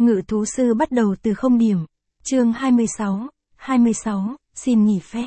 Ngự thú sư bắt đầu từ 0 điểm. Chương 26, xin nghỉ phép.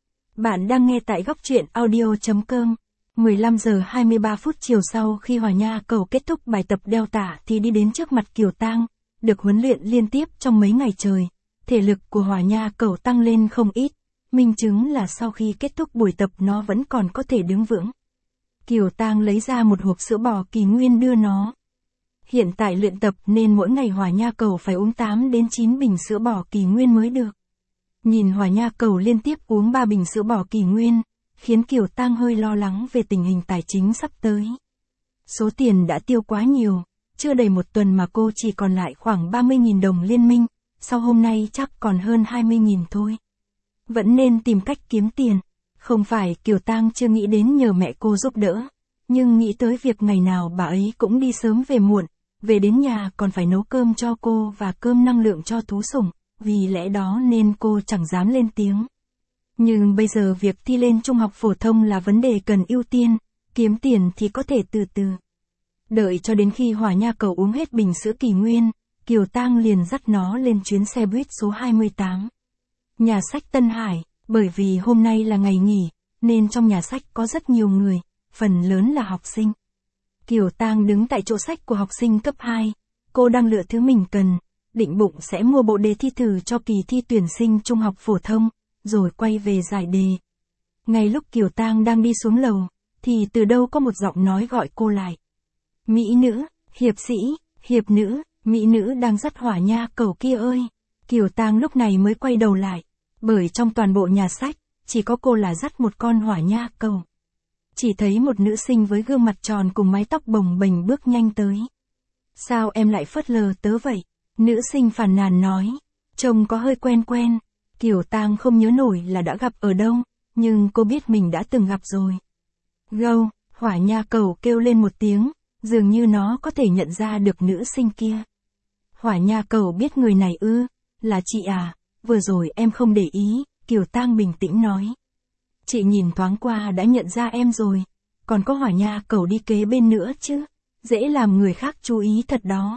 Bạn đang nghe tại góc truyện audio.com. 15 giờ 23 phút chiều sau khi Hỏa Nha Cầu kết thúc bài tập đeo tả thì đi đến trước mặt Kiều Tang, được huấn luyện liên tiếp trong mấy ngày trời. Thể lực của Hỏa Nha Cầu tăng lên không ít, minh chứng là sau khi kết thúc buổi tập nó vẫn còn có thể đứng vững. Kiều Tang lấy ra một hộp sữa bò kỳ nguyên đưa nó. Hiện tại luyện tập nên mỗi ngày Hỏa Nha Cầu phải uống 8 đến 9 bình sữa bò kỳ nguyên mới được. Nhìn Hỏa Nha Cầu liên tiếp uống 3 bình sữa bò kỳ nguyên, khiến Kiều Tang hơi lo lắng về tình hình tài chính sắp tới. Số tiền đã tiêu quá nhiều, chưa đầy một tuần mà cô chỉ còn lại khoảng 30.000 đồng liên minh, sau hôm nay chắc còn hơn 20.000 thôi. Vẫn nên tìm cách kiếm tiền, không phải Kiều Tang chưa nghĩ đến nhờ mẹ cô giúp đỡ, nhưng nghĩ tới việc ngày nào bà ấy cũng đi sớm về muộn, về đến nhà còn phải nấu cơm cho cô và cơm năng lượng cho thú sủng, vì lẽ đó nên cô chẳng dám lên tiếng. Nhưng bây giờ việc thi lên trung học phổ thông là vấn đề cần ưu tiên, kiếm tiền thì có thể từ từ. Đợi cho đến khi Hỏa Nha Cầu uống hết bình sữa kỳ nguyên, Kiều Tang liền dắt nó lên chuyến xe buýt số 28. Nhà sách Tân Hải, bởi vì hôm nay là ngày nghỉ, nên trong nhà sách có rất nhiều người, phần lớn là học sinh. Kiều Tang đứng tại chỗ sách của học sinh cấp 2, cô đang lựa thứ mình cần, định bụng sẽ mua bộ đề thi thử cho kỳ thi tuyển sinh trung học phổ thông, rồi quay về giải đề. Ngay lúc Kiều Tang đang đi xuống lầu, thì từ đâu có một giọng nói gọi cô lại. Mỹ nữ, hiệp sĩ, hiệp nữ, mỹ nữ đang dắt Hỏa Nha Cầu kia ơi. Kiều Tang lúc này mới quay đầu lại, bởi trong toàn bộ nhà sách, chỉ có cô là dắt một con Hỏa Nha Cầu. Chỉ thấy một nữ sinh với gương mặt tròn cùng mái tóc bồng bềnh bước nhanh tới. Sao em lại phớt lờ tớ vậy? Nữ sinh phàn nàn nói. Trông có hơi quen quen. Kiều Tang không nhớ nổi là đã gặp ở đâu, nhưng cô biết mình đã từng gặp rồi. Gâu, Hỏa Nha Cầu kêu lên một tiếng, dường như nó có thể nhận ra được nữ sinh kia. Hỏa Nha Cầu biết người này ư, là chị à, vừa rồi em không để ý, Kiều Tang bình tĩnh nói. Chị nhìn thoáng qua đã nhận ra em rồi, còn có Hỏa Nha Cầu đi kế bên nữa chứ, dễ làm người khác chú ý thật đó.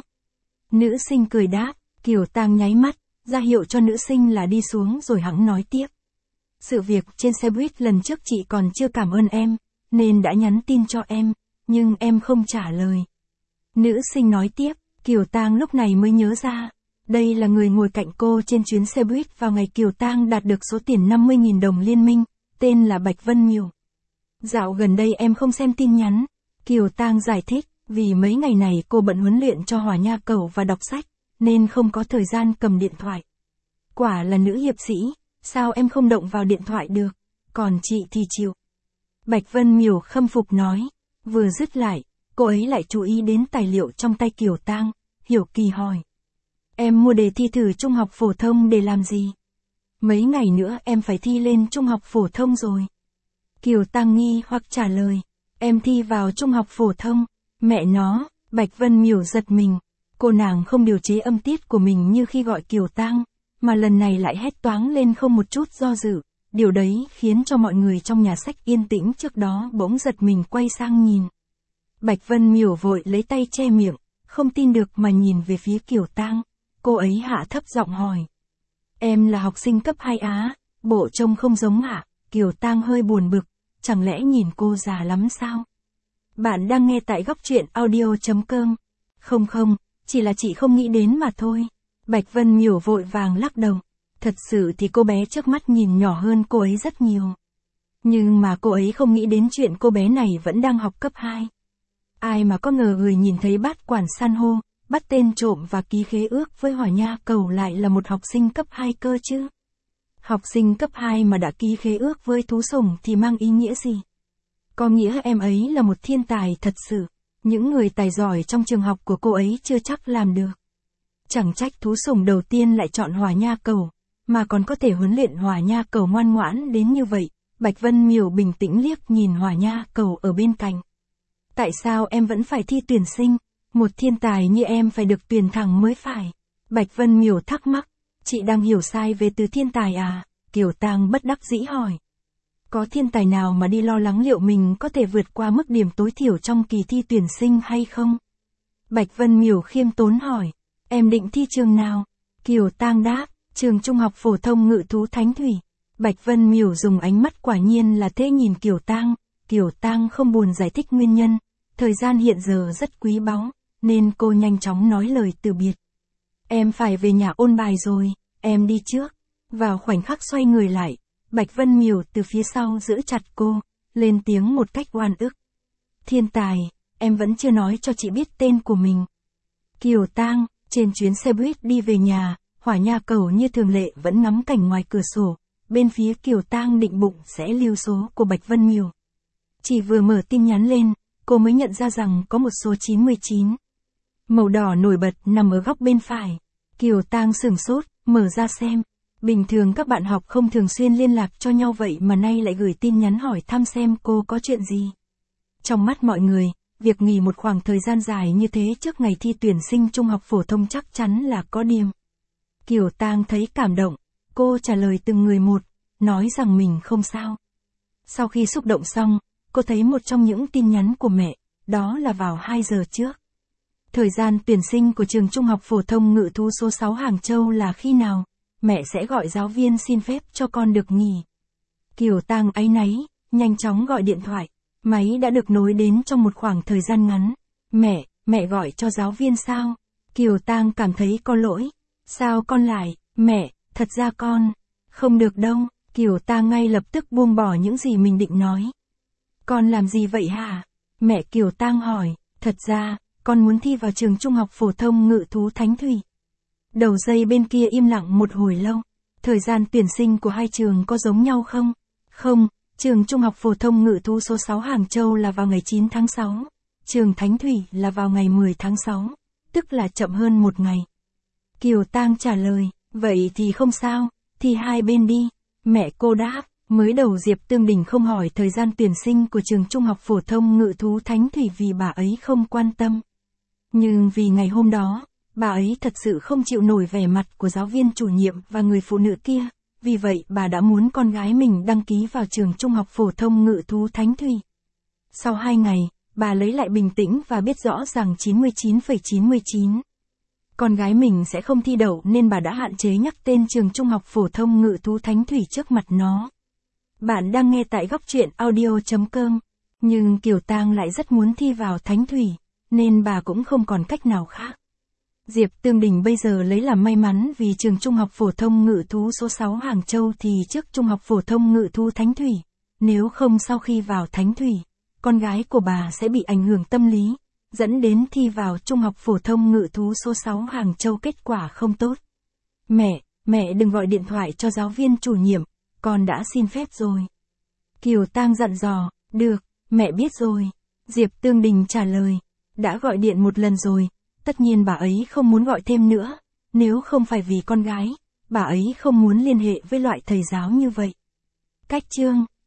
Nữ sinh cười đáp, Kiều Tang nháy mắt, ra hiệu cho nữ sinh là đi xuống rồi hẵng nói tiếp. Sự việc trên xe buýt lần trước chị còn chưa cảm ơn em, nên đã nhắn tin cho em, nhưng em không trả lời. Nữ sinh nói tiếp, Kiều Tang lúc này mới nhớ ra, đây là người ngồi cạnh cô trên chuyến xe buýt vào ngày Kiều Tang đạt được số tiền 50.000 đồng liên minh, tên là Bạch Vân Miểu. Dạo gần đây em không xem tin nhắn, Kiều Tang giải thích, vì mấy ngày này cô bận huấn luyện cho Hỏa Nha Cầu và đọc sách, nên không có thời gian cầm điện thoại. Quả là nữ hiệp sĩ, sao em không động vào điện thoại được, còn chị thì chịu. Bạch Vân Miểu khâm phục nói, vừa dứt lại, cô ấy lại chú ý đến tài liệu trong tay Kiều Tang, hiểu kỳ hỏi. Em mua đề thi thử trung học phổ thông để làm gì? Mấy ngày nữa em phải thi lên trung học phổ thông rồi. Kiều Tang nghi hoặc trả lời, em thi vào trung học phổ thông, mẹ nó, Bạch Vân Miểu giật mình. Cô nàng không điều chế âm tiết của mình như khi gọi Kiều Tang, mà lần này lại hét toáng lên không một chút do dự. Điều đấy khiến cho mọi người trong nhà sách yên tĩnh trước đó bỗng giật mình quay sang nhìn. Bạch Vân Miểu vội lấy tay che miệng, không tin được mà nhìn về phía Kiều Tang. Cô ấy hạ thấp giọng hỏi. Em là học sinh cấp 2 á, bộ trông không giống hả? Kiều Tang hơi buồn bực, chẳng lẽ nhìn cô già lắm sao? Bạn đang nghe tại góc truyện audio.com. Không, chỉ là chị không nghĩ đến mà thôi. Bạch Vân Miểu vội vàng lắc đầu. Thật sự thì cô bé trước mắt nhìn nhỏ hơn cô ấy rất nhiều. Nhưng mà cô ấy không nghĩ đến chuyện cô bé này vẫn đang học cấp 2. Ai mà có ngờ người nhìn thấy bát quản san hô, bắt tên trộm và ký khế ước với Hỏa Nha Cầu lại là một học sinh cấp 2 cơ chứ. Học sinh cấp 2 mà đã ký khế ước với thú sủng thì mang ý nghĩa gì? Có nghĩa em ấy là một thiên tài thật sự. Những người tài giỏi trong trường học của cô ấy chưa chắc làm được. Chẳng trách thú sủng đầu tiên lại chọn Hỏa Nha Cầu, mà còn có thể huấn luyện Hỏa Nha Cầu ngoan ngoãn đến như vậy. Bạch Vân Miểu bình tĩnh liếc nhìn Hỏa Nha Cầu ở bên cạnh. Tại sao em vẫn phải thi tuyển sinh? Một thiên tài như em phải được tuyển thẳng mới phải. Bạch Vân Miểu thắc mắc, chị đang hiểu sai về từ thiên tài à? Kiều Tang bất đắc dĩ hỏi. Có thiên tài nào mà đi lo lắng liệu mình có thể vượt qua mức điểm tối thiểu trong kỳ thi tuyển sinh hay không? Bạch Vân Miểu khiêm tốn hỏi. Em định thi trường nào? Kiều Tang đáp, trường trung học phổ thông Ngự thú Thánh Thủy. Bạch Vân Miểu dùng ánh mắt quả nhiên là thế nhìn Kiều Tang không buồn giải thích nguyên nhân, thời gian hiện giờ rất quý báu, nên cô nhanh chóng nói lời từ biệt. Em phải về nhà ôn bài rồi, em đi trước. Vào khoảnh khắc xoay người lại, Bạch Vân Miểu từ phía sau giữ chặt cô, lên tiếng một cách oan ức. Thiên tài, em vẫn chưa nói cho chị biết tên của mình. Kiều Tang, trên chuyến xe buýt đi về nhà, Hỏa Nha Cầu như thường lệ vẫn ngắm cảnh ngoài cửa sổ, bên phía Kiều Tang định bụng sẽ lưu số của Bạch Vân Miểu. Chỉ vừa mở tin nhắn lên, cô mới nhận ra rằng có một số 99. Màu đỏ nổi bật nằm ở góc bên phải. Kiều Tang sửng sốt, mở ra xem. Bình thường các bạn học không thường xuyên liên lạc cho nhau vậy mà nay lại gửi tin nhắn hỏi thăm xem cô có chuyện gì. Trong mắt mọi người, việc nghỉ một khoảng thời gian dài như thế trước ngày thi tuyển sinh trung học phổ thông chắc chắn là có điểm. Kiều Tang thấy cảm động, cô trả lời từng người một, nói rằng mình không sao. Sau khi xúc động xong, cô thấy một trong những tin nhắn của mẹ, đó là vào 2 giờ trước. Thời gian tuyển sinh của trường trung học phổ thông Ngự thú số 6 Hàng Châu là khi nào? Mẹ sẽ gọi giáo viên xin phép cho con được nghỉ. Kiều Tang áy náy, nhanh chóng gọi điện thoại. Máy đã được nối đến trong một khoảng thời gian ngắn. Mẹ gọi cho giáo viên sao? Kiều Tang cảm thấy có lỗi. Sao con lại? Mẹ, thật ra con. Không được đâu. Kiều Tang ngay lập tức buông bỏ những gì mình định nói. Con làm gì vậy hả? Mẹ Kiều Tang hỏi. Thật ra, con muốn thi vào trường trung học phổ thông Ngự thú Thánh Thủy. Đầu dây bên kia im lặng một hồi lâu. Thời gian tuyển sinh của hai trường có giống nhau không? Không, trường trung học phổ thông Ngự thú số 6 Hàng Châu là vào ngày 9 tháng 6. Trường Thánh Thủy là vào ngày 10 tháng 6, tức là chậm hơn một ngày. Kiều Tang trả lời, vậy thì không sao, thì hai bên đi. Mẹ cô đáp, mới đầu Diệp Tương Đình không hỏi thời gian tuyển sinh của trường trung học phổ thông Ngự thú Thánh Thủy vì bà ấy không quan tâm. Nhưng vì ngày hôm đó, bà ấy thật sự không chịu nổi vẻ mặt của giáo viên chủ nhiệm và người phụ nữ kia, vì vậy bà đã muốn con gái mình đăng ký vào trường trung học phổ thông Ngự thú Thánh Thủy. Sau 2 ngày, bà lấy lại bình tĩnh và biết rõ rằng 99,99. Con gái mình sẽ không thi đậu nên bà đã hạn chế nhắc tên trường trung học phổ thông Ngự thú Thánh Thủy trước mặt nó. Bạn đang nghe tại góc truyện audio.com, nhưng Kiều Tang lại rất muốn thi vào Thánh Thủy, nên bà cũng không còn cách nào khác. Diệp Tương Đình bây giờ lấy làm may mắn vì trường trung học phổ thông Ngự thú số 6 Hàng Châu thì trước trung học phổ thông Ngự thú Thánh Thủy, nếu không sau khi vào Thánh Thủy, con gái của bà sẽ bị ảnh hưởng tâm lý, dẫn đến thi vào trung học phổ thông Ngự thú số 6 Hàng Châu kết quả không tốt. Mẹ đừng gọi điện thoại cho giáo viên chủ nhiệm, con đã xin phép rồi. Kiều Tang dặn dò, được, mẹ biết rồi. Diệp Tương Đình trả lời, đã gọi điện một lần rồi, tất nhiên bà ấy không muốn gọi thêm nữa, nếu không phải vì con gái, bà ấy không muốn liên hệ với loại thầy giáo như vậy. Cách chương